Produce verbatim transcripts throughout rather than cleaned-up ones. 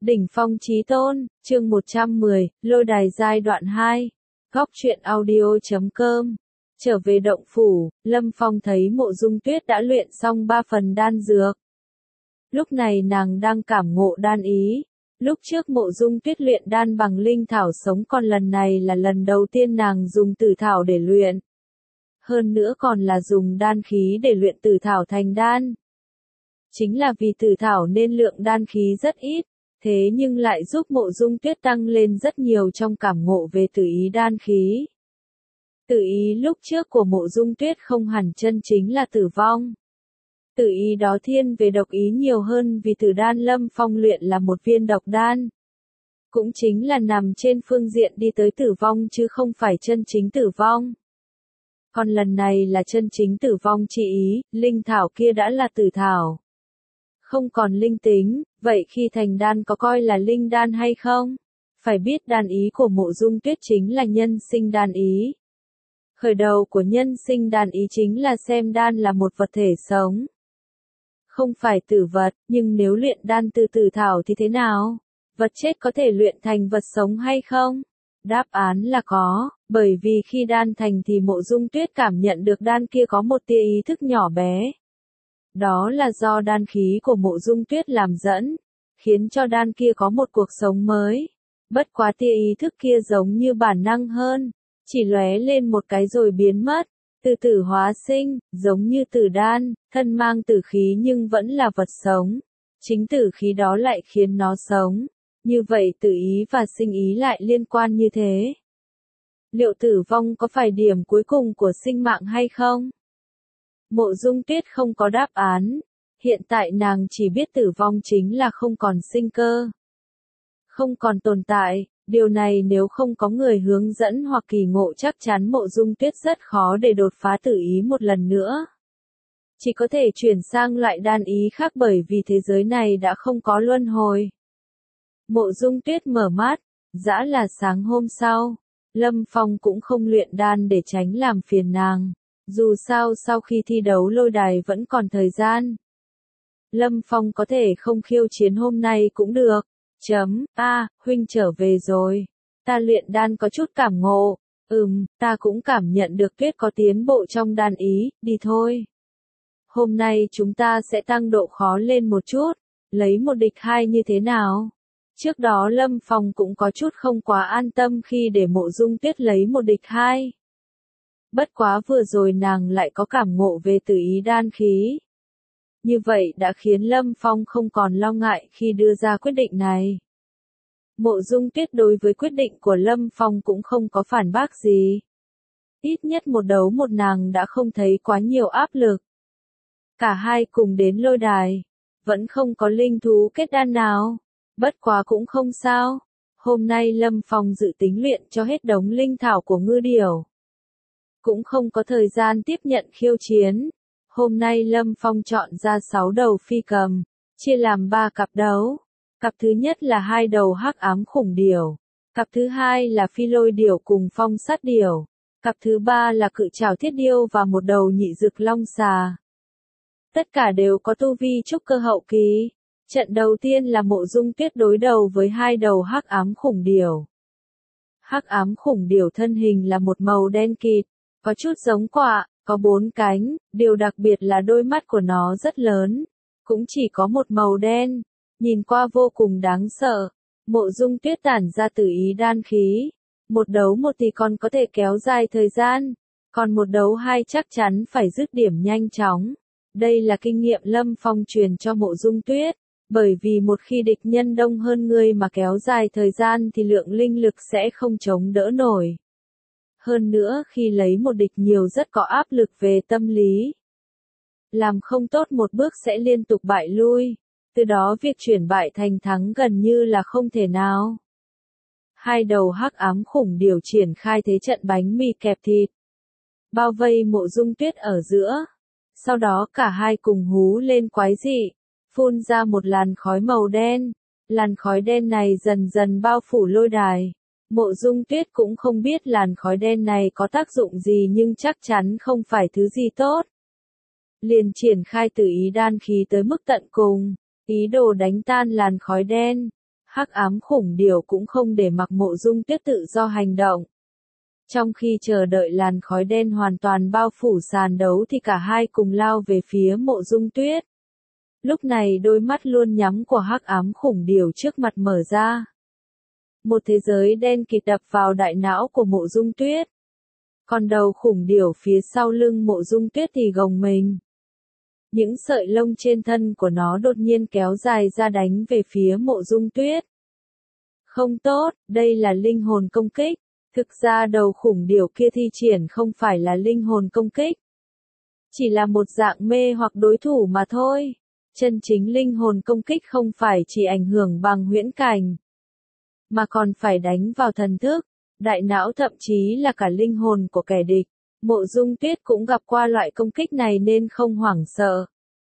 Đỉnh phong chí tôn, chương một trăm mười, lôi đài giai đoạn hai. Góc truyện audio chấm com. Trở về động phủ, Lâm Phong thấy Mộ Dung Tuyết đã luyện xong ba phần đan dược. Lúc này nàng đang cảm ngộ đan ý. Lúc trước Mộ Dung Tuyết luyện đan bằng linh thảo sống, còn lần này là lần đầu tiên nàng dùng tử thảo để luyện. Hơn nữa còn là dùng đan khí để luyện tử thảo thành đan. Chính là vì tử thảo nên lượng đan khí rất ít, thế nhưng lại giúp Mộ Dung Tuyết tăng lên rất nhiều trong cảm ngộ về tử ý đan khí. Tử ý lúc trước của Mộ Dung Tuyết không hẳn chân chính là tử vong. Tử ý đó thiên về độc ý nhiều hơn, vì tử đan Lâm Phong luyện là một viên độc đan. Cũng chính là nằm trên phương diện đi tới tử vong chứ không phải chân chính tử vong. Còn lần này là chân chính tử vong chi ý, linh thảo kia đã là tử thảo. Không còn linh tính, vậy khi thành đan có coi là linh đan hay không? Phải biết đan ý của Mộ Dung Tuyết chính là nhân sinh đan ý. Khởi đầu của nhân sinh đan ý chính là xem đan là một vật thể sống. Không phải tử vật, nhưng nếu luyện đan từ tử thảo thì thế nào? Vật chết có thể luyện thành vật sống hay không? Đáp án là có, bởi vì khi đan thành thì Mộ Dung Tuyết cảm nhận được đan kia có một tia ý thức nhỏ bé. Đó là do đan khí của Mộ Dung Tuyết làm dẫn, khiến cho đan kia có một cuộc sống mới. Bất quá tia ý thức kia giống như bản năng hơn, chỉ lóe lên một cái rồi biến mất, từ tử hóa sinh, giống như tử đan, thân mang tử khí nhưng vẫn là vật sống. Chính tử khí đó lại khiến nó sống. Như vậy tử ý và sinh ý lại liên quan như thế. Liệu tử vong có phải điểm cuối cùng của sinh mạng hay không? Mộ Dung Tuyết không có đáp án, hiện tại nàng chỉ biết tử vong chính là không còn sinh cơ. Không còn tồn tại, điều này nếu không có người hướng dẫn hoặc kỳ ngộ chắc chắn Mộ Dung Tuyết rất khó để đột phá tử ý một lần nữa. Chỉ có thể chuyển sang loại đan ý khác bởi vì thế giới này đã không có luân hồi. Mộ Dung Tuyết mở mắt, dã là sáng hôm sau, Lâm Phong cũng không luyện đan để tránh làm phiền nàng. Dù sao sau khi thi đấu lôi đài vẫn còn thời gian. Lâm Phong có thể không khiêu chiến hôm nay cũng được. Chấm, a, huynh trở về rồi. Ta luyện đan có chút cảm ngộ. Ừm, ta cũng cảm nhận được Tuyết có tiến bộ trong đan ý, đi thôi. Hôm nay chúng ta sẽ tăng độ khó lên một chút, lấy một địch hai như thế nào? Trước đó Lâm Phong cũng có chút không quá an tâm khi để Mộ Dung Tuyết lấy một địch hai. Bất quá vừa rồi nàng lại có cảm ngộ về tử ý đan khí. Như vậy đã khiến Lâm Phong không còn lo ngại khi đưa ra quyết định này. Mộ Dung Tuyết đối với quyết định của Lâm Phong cũng không có phản bác gì. Ít nhất một đấu một nàng đã không thấy quá nhiều áp lực. Cả hai cùng đến lôi đài. Vẫn không có linh thú kết đan nào. Bất quá cũng không sao. Hôm nay Lâm Phong dự tính luyện cho hết đống linh thảo của ngư điểu. Cũng không có thời gian tiếp nhận khiêu chiến. Hôm nay Lâm Phong chọn ra sáu đầu phi cầm, chia làm ba cặp đấu. Cặp thứ nhất là hai đầu hắc ám khủng điểu. Cặp thứ hai là phi lôi điểu cùng phong sát điểu. Cặp thứ ba là cự trảo thiết điêu và một đầu nhị dực long xà. Tất cả đều có tu vi trúc cơ hậu kỳ. Trận đầu tiên là Mộ Dung Tuyết đối đầu với hai đầu hắc ám khủng điểu. Hắc ám khủng điểu thân hình là một màu đen kịt, có chút giống quạ, có bốn cánh, điều đặc biệt là đôi mắt của nó rất lớn, cũng chỉ có một màu đen, nhìn qua vô cùng đáng sợ. Mộ Dung Tuyết tản ra tử ý đan khí, một đấu một thì còn có thể kéo dài thời gian, còn một đấu hai chắc chắn phải dứt điểm nhanh chóng. Đây là kinh nghiệm Lâm Phong truyền cho Mộ Dung Tuyết, bởi vì một khi địch nhân đông hơn ngươi mà kéo dài thời gian thì lượng linh lực sẽ không chống đỡ nổi. Hơn nữa khi lấy một địch nhiều rất có áp lực về tâm lý. Làm không tốt một bước sẽ liên tục bại lui, từ đó việc chuyển bại thành thắng gần như là không thể nào. Hai đầu hắc ám khủng điểu triển khai thế trận bánh mì kẹp thịt, bao vây Mộ Dung Tuyết ở giữa. Sau đó cả hai cùng hú lên quái dị, phun ra một làn khói màu đen. Làn khói đen này dần dần bao phủ lôi đài. Mộ Dung Tuyết cũng không biết làn khói đen này có tác dụng gì nhưng chắc chắn không phải thứ gì tốt. Liền triển khai tử ý đan khí tới mức tận cùng, ý đồ đánh tan làn khói đen. Hắc ám khủng điểu cũng không để mặc Mộ Dung Tuyết tự do hành động. Trong khi chờ đợi làn khói đen hoàn toàn bao phủ sàn đấu thì cả hai cùng lao về phía Mộ Dung Tuyết. Lúc này đôi mắt luôn nhắm của hắc ám khủng điểu trước mặt mở ra. Một thế giới đen kịt đập vào đại não của Mộ Dung Tuyết. Còn đầu khủng điểu phía sau lưng Mộ Dung Tuyết thì gồng mình. Những sợi lông trên thân của nó đột nhiên kéo dài ra đánh về phía Mộ Dung Tuyết. Không tốt, đây là linh hồn công kích. Thực ra đầu khủng điểu kia thi triển không phải là linh hồn công kích. Chỉ là một dạng mê hoặc đối thủ mà thôi. Chân chính linh hồn công kích không phải chỉ ảnh hưởng bằng huyễn cảnh, mà còn phải đánh vào thần thức, đại não thậm chí là cả linh hồn của kẻ địch. Mộ Dung Tuyết cũng gặp qua loại công kích này nên không hoảng sợ.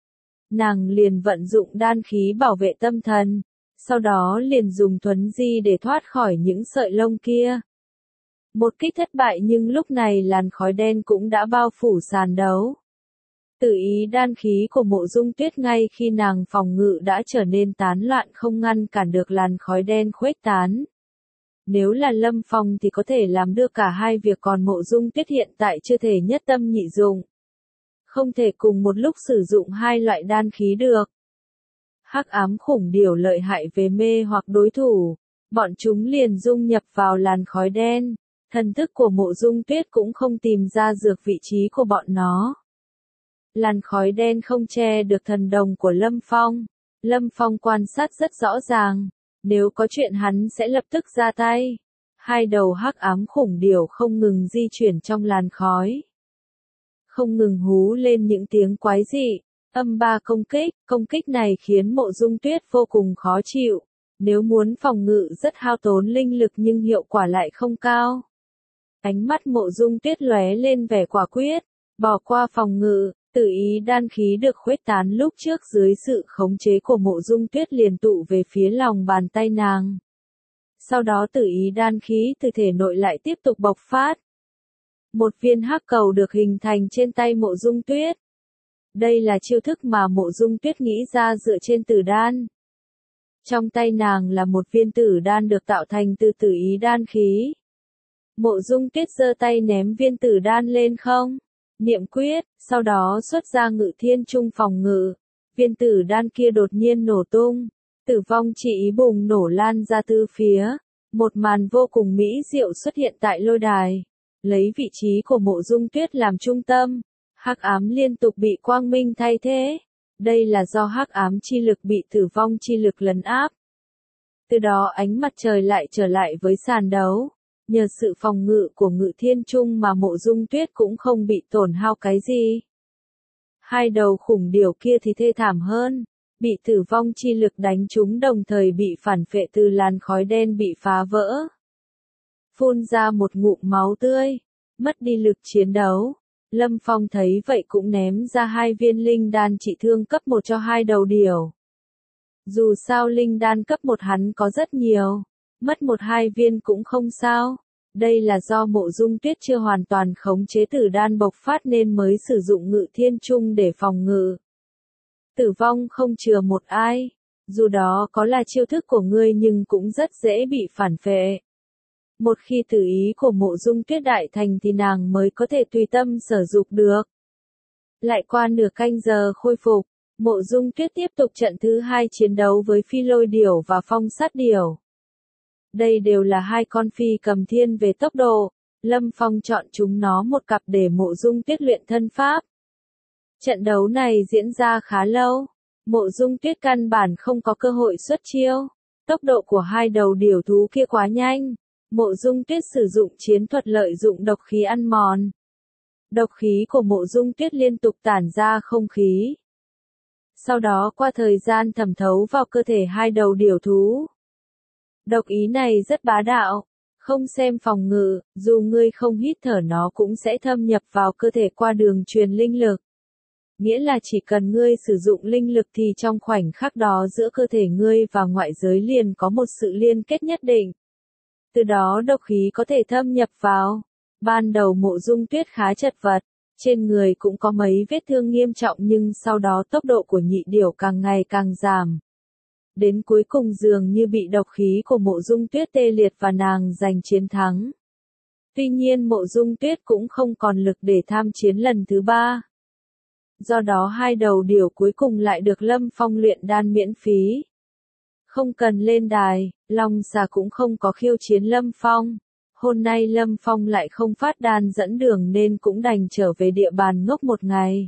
Nàng liền vận dụng đan khí bảo vệ tâm thần, sau đó liền dùng thuấn di để thoát khỏi những sợi lông kia. Một kích thất bại nhưng lúc này làn khói đen cũng đã bao phủ sàn đấu. Tự ý đan khí của Mộ Dung Tuyết ngay khi nàng phòng ngự đã trở nên tán loạn không ngăn cản được làn khói đen khuếch tán. Nếu là Lâm Phong thì có thể làm được cả hai việc, còn Mộ Dung Tuyết hiện tại chưa thể nhất tâm nhị dụng. Không thể cùng một lúc sử dụng hai loại đan khí được. Hắc ám khủng điểu lợi hại về mê hoặc đối thủ, bọn chúng liền dung nhập vào làn khói đen. Thần thức của Mộ Dung Tuyết cũng không tìm ra dược vị trí của bọn nó. Làn khói đen không che được thần đồng của Lâm Phong. Lâm Phong quan sát rất rõ ràng. Nếu có chuyện hắn sẽ lập tức ra tay. Hai đầu hắc ám khủng điểu không ngừng di chuyển trong làn khói. Không ngừng hú lên những tiếng quái dị. Âm ba công kích, công kích này khiến Mộ Dung Tuyết vô cùng khó chịu. Nếu muốn phòng ngự rất hao tốn linh lực nhưng hiệu quả lại không cao. Ánh mắt Mộ Dung Tuyết lóe lên vẻ quả quyết, bỏ qua phòng ngự, tự ý đan khí được khuếch tán lúc trước dưới sự khống chế của Mộ Dung Tuyết liền tụ về phía lòng bàn tay nàng. Sau đó tự ý đan khí từ thể nội lại tiếp tục bộc phát. Một viên hắc cầu được hình thành trên tay Mộ Dung Tuyết. Đây là chiêu thức mà Mộ Dung Tuyết nghĩ ra dựa trên tử đan. Trong tay nàng là một viên tử đan được tạo thành từ tự ý đan khí. Mộ Dung Tuyết giơ tay ném viên tử đan lên không, niệm quyết, sau đó xuất ra Ngự Thiên Trung phòng ngự. Viên tử đan kia đột nhiên nổ tung, tử vong chỉ ý bùng nổ lan ra tứ phía. Một màn vô cùng mỹ diệu xuất hiện tại lôi đài, lấy vị trí của Mộ Dung Tuyết làm trung tâm, hắc ám liên tục bị quang minh thay thế. Đây là do hắc ám chi lực bị tử vong chi lực lấn áp. Từ đó ánh mặt trời lại trở lại với sàn đấu. Nhờ sự phòng ngự của Ngự Thiên Trung mà Mộ Dung Tuyết cũng không bị tổn hao cái gì. Hai đầu khủng điểu kia thì thê thảm hơn, bị tử vong chi lực đánh trúng đồng thời bị phản phệ từ làn khói đen bị phá vỡ. Phun ra một ngụm máu tươi, mất đi lực chiến đấu. Lâm Phong thấy vậy cũng ném ra hai viên linh đan trị thương cấp một cho hai đầu điểu. Dù sao linh đan cấp một hắn có rất nhiều. Mất một hai viên cũng không sao. Đây là do Mộ Dung Tuyết chưa hoàn toàn khống chế tử đan bộc phát nên mới sử dụng Ngự Thiên Trung để phòng ngự. Tử vong không chừa một ai. Dù đó có là chiêu thức của ngươi nhưng cũng rất dễ bị phản phệ. Một khi tử ý của Mộ Dung Tuyết đại thành thì nàng mới có thể tùy tâm sử dụng được. Lại qua nửa canh giờ khôi phục, Mộ Dung Tuyết tiếp tục trận thứ hai chiến đấu với Phi Lôi Điểu và Phong Sát Điểu. Đây đều là hai con phi cầm thiên về tốc độ. Lâm Phong chọn chúng nó một cặp để Mộ Dung Tuyết luyện thân pháp. Trận đấu này diễn ra khá lâu. Mộ Dung Tuyết căn bản không có cơ hội xuất chiêu. Tốc độ của hai đầu điểu thú kia quá nhanh. Mộ Dung Tuyết sử dụng chiến thuật lợi dụng độc khí ăn mòn. Độc khí của Mộ Dung Tuyết liên tục tản ra không khí. Sau đó qua thời gian thẩm thấu vào cơ thể hai đầu điểu thú. Độc ý này rất bá đạo, không xem phòng ngự, dù ngươi không hít thở nó cũng sẽ thâm nhập vào cơ thể qua đường truyền linh lực. Nghĩa là chỉ cần ngươi sử dụng linh lực thì trong khoảnh khắc đó giữa cơ thể ngươi và ngoại giới liền có một sự liên kết nhất định. Từ đó độc khí có thể thâm nhập vào. Ban đầu Mộ Dung Tuyết khá chật vật, trên người cũng có mấy vết thương nghiêm trọng nhưng sau đó tốc độ của nhị điểu càng ngày càng giảm. Đến cuối cùng dường như bị độc khí của Mộ Dung Tuyết tê liệt và nàng giành chiến thắng. Tuy nhiên Mộ Dung Tuyết cũng không còn lực để tham chiến lần thứ ba. Do đó hai đầu điểu cuối cùng lại được Lâm Phong luyện đan miễn phí. Không cần lên đài, Long Xà cũng không có khiêu chiến Lâm Phong. Hôm nay Lâm Phong lại không phát đan dẫn đường nên cũng đành trở về địa bàn ngốc một ngày.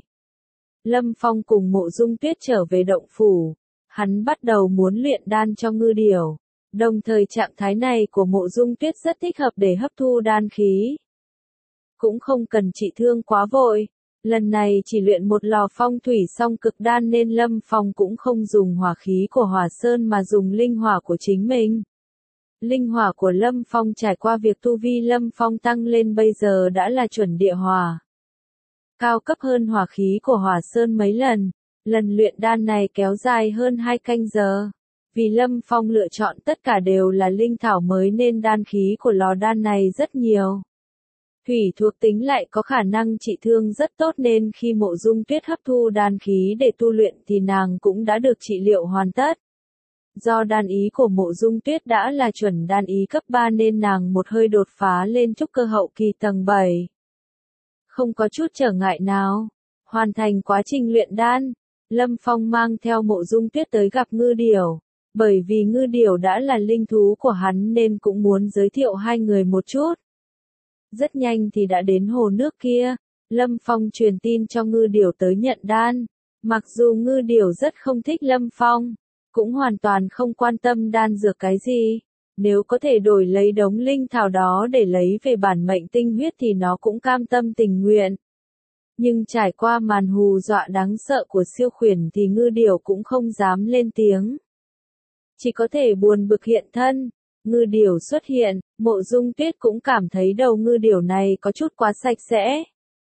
Lâm Phong cùng Mộ Dung Tuyết trở về động phủ. Hắn bắt đầu muốn luyện đan cho ngư điểu. Đồng thời trạng thái này của Mộ Dung Tuyết rất thích hợp để hấp thu đan khí. Cũng không cần trị thương quá vội. Lần này chỉ luyện một lò phong thủy song cực đan nên Lâm Phong cũng không dùng hỏa khí của Hỏa Sơn mà dùng linh hỏa của chính mình. Linh hỏa của Lâm Phong trải qua việc tu vi Lâm Phong tăng lên bây giờ đã là chuẩn địa hỏa. Cao cấp hơn hỏa khí của Hỏa Sơn mấy lần. Lần luyện đan này kéo dài hơn hai canh giờ. Vì Lâm Phong lựa chọn tất cả đều là linh thảo mới nên đan khí của lò đan này rất nhiều. Thủy thuộc tính lại có khả năng trị thương rất tốt nên khi Mộ Dung Tuyết hấp thu đan khí để tu luyện thì nàng cũng đã được trị liệu hoàn tất. Do đan ý của Mộ Dung Tuyết đã là chuẩn đan ý cấp ba nên nàng một hơi đột phá lên trúc cơ hậu kỳ tầng bảy. Không có chút trở ngại nào. Hoàn thành quá trình luyện đan, Lâm Phong mang theo Mộ Dung Tuyết tới gặp ngư điểu. Bởi vì ngư điểu đã là linh thú của hắn nên cũng muốn giới thiệu hai người một chút. Rất nhanh thì đã đến hồ nước kia, Lâm Phong truyền tin cho ngư điểu tới nhận đan. Mặc dù ngư điểu rất không thích Lâm Phong, cũng hoàn toàn không quan tâm đan dược cái gì. Nếu có thể đổi lấy đống linh thảo đó để lấy về bản mệnh tinh huyết thì nó cũng cam tâm tình nguyện. Nhưng trải qua màn hù dọa đáng sợ của siêu khuyển thì ngư điểu cũng không dám lên tiếng. Chỉ có thể buồn bực hiện thân. Ngư điểu xuất hiện, Mộ Dung Tuyết cũng cảm thấy đầu ngư điểu này có chút quá sạch sẽ.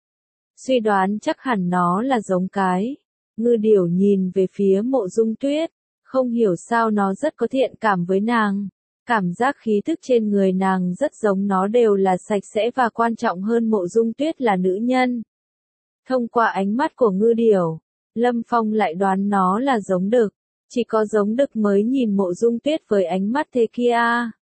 Suy đoán chắc hẳn nó là giống cái. Ngư điểu nhìn về phía Mộ Dung Tuyết, không hiểu sao nó rất có thiện cảm với nàng. Cảm giác khí thức trên người nàng rất giống nó đều là sạch sẽ và quan trọng hơn Mộ Dung Tuyết là nữ nhân. Thông qua ánh mắt của ngư điểu, Lâm Phong lại đoán nó là giống đực. Chỉ có giống đực mới nhìn Mộ Dung Tuyết với ánh mắt thế kia.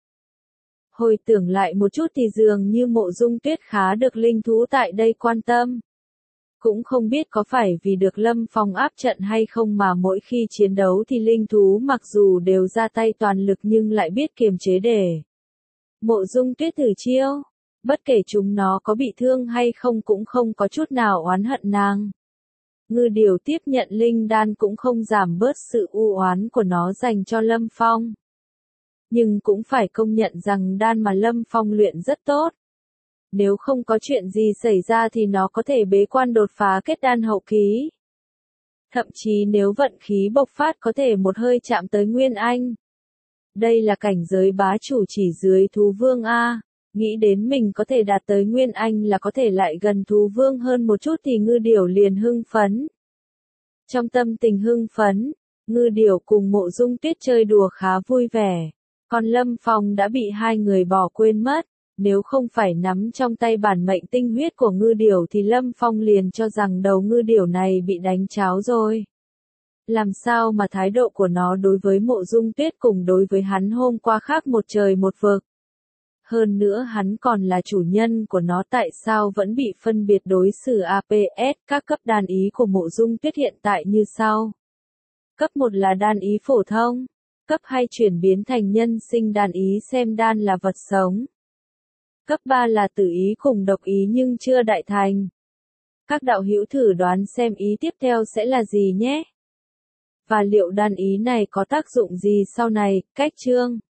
Hồi tưởng lại một chút thì dường như Mộ Dung Tuyết khá được linh thú tại đây quan tâm. Cũng không biết có phải vì được Lâm Phong áp trận hay không mà mỗi khi chiến đấu thì linh thú mặc dù đều ra tay toàn lực nhưng lại biết kiềm chế để. Mộ Dung Tuyết thử chiêu. Bất kể chúng nó có bị thương hay không cũng không có chút nào oán hận nàng. Ngư điểu tiếp nhận linh đan cũng không giảm bớt sự u oán của nó dành cho Lâm Phong. Nhưng cũng phải công nhận rằng đan mà Lâm Phong luyện rất tốt. Nếu không có chuyện gì xảy ra thì nó có thể bế quan đột phá kết đan hậu kỳ. Thậm chí nếu vận khí bộc phát có thể một hơi chạm tới Nguyên Anh. Đây là cảnh giới bá chủ chỉ dưới thú vương A. Nghĩ đến mình có thể đạt tới Nguyên Anh là có thể lại gần thú vương hơn một chút thì ngư điểu liền hưng phấn. Trong tâm tình hưng phấn, ngư điểu cùng Mộ Dung Tuyết chơi đùa khá vui vẻ. Còn Lâm Phong đã bị hai người bỏ quên mất. Nếu không phải nắm trong tay bản mệnh tinh huyết của ngư điểu thì Lâm Phong liền cho rằng đầu ngư điểu này bị đánh cháo rồi. Làm sao mà thái độ của nó đối với Mộ Dung Tuyết cùng đối với hắn hôm qua khác một trời một vực. Hơn nữa hắn còn là chủ nhân của nó, tại sao vẫn bị phân biệt đối xử a pê ét. Các cấp đan ý của Mộ Dung Tuyết hiện tại như sau. Cấp một là đan ý phổ thông. Cấp hai chuyển biến thành nhân sinh đan ý xem đan là vật sống. Cấp ba là tử ý cùng độc ý nhưng chưa đại thành. Các đạo hữu thử đoán xem ý tiếp theo sẽ là gì nhé. Và liệu đan ý này có tác dụng gì sau này, cách chương.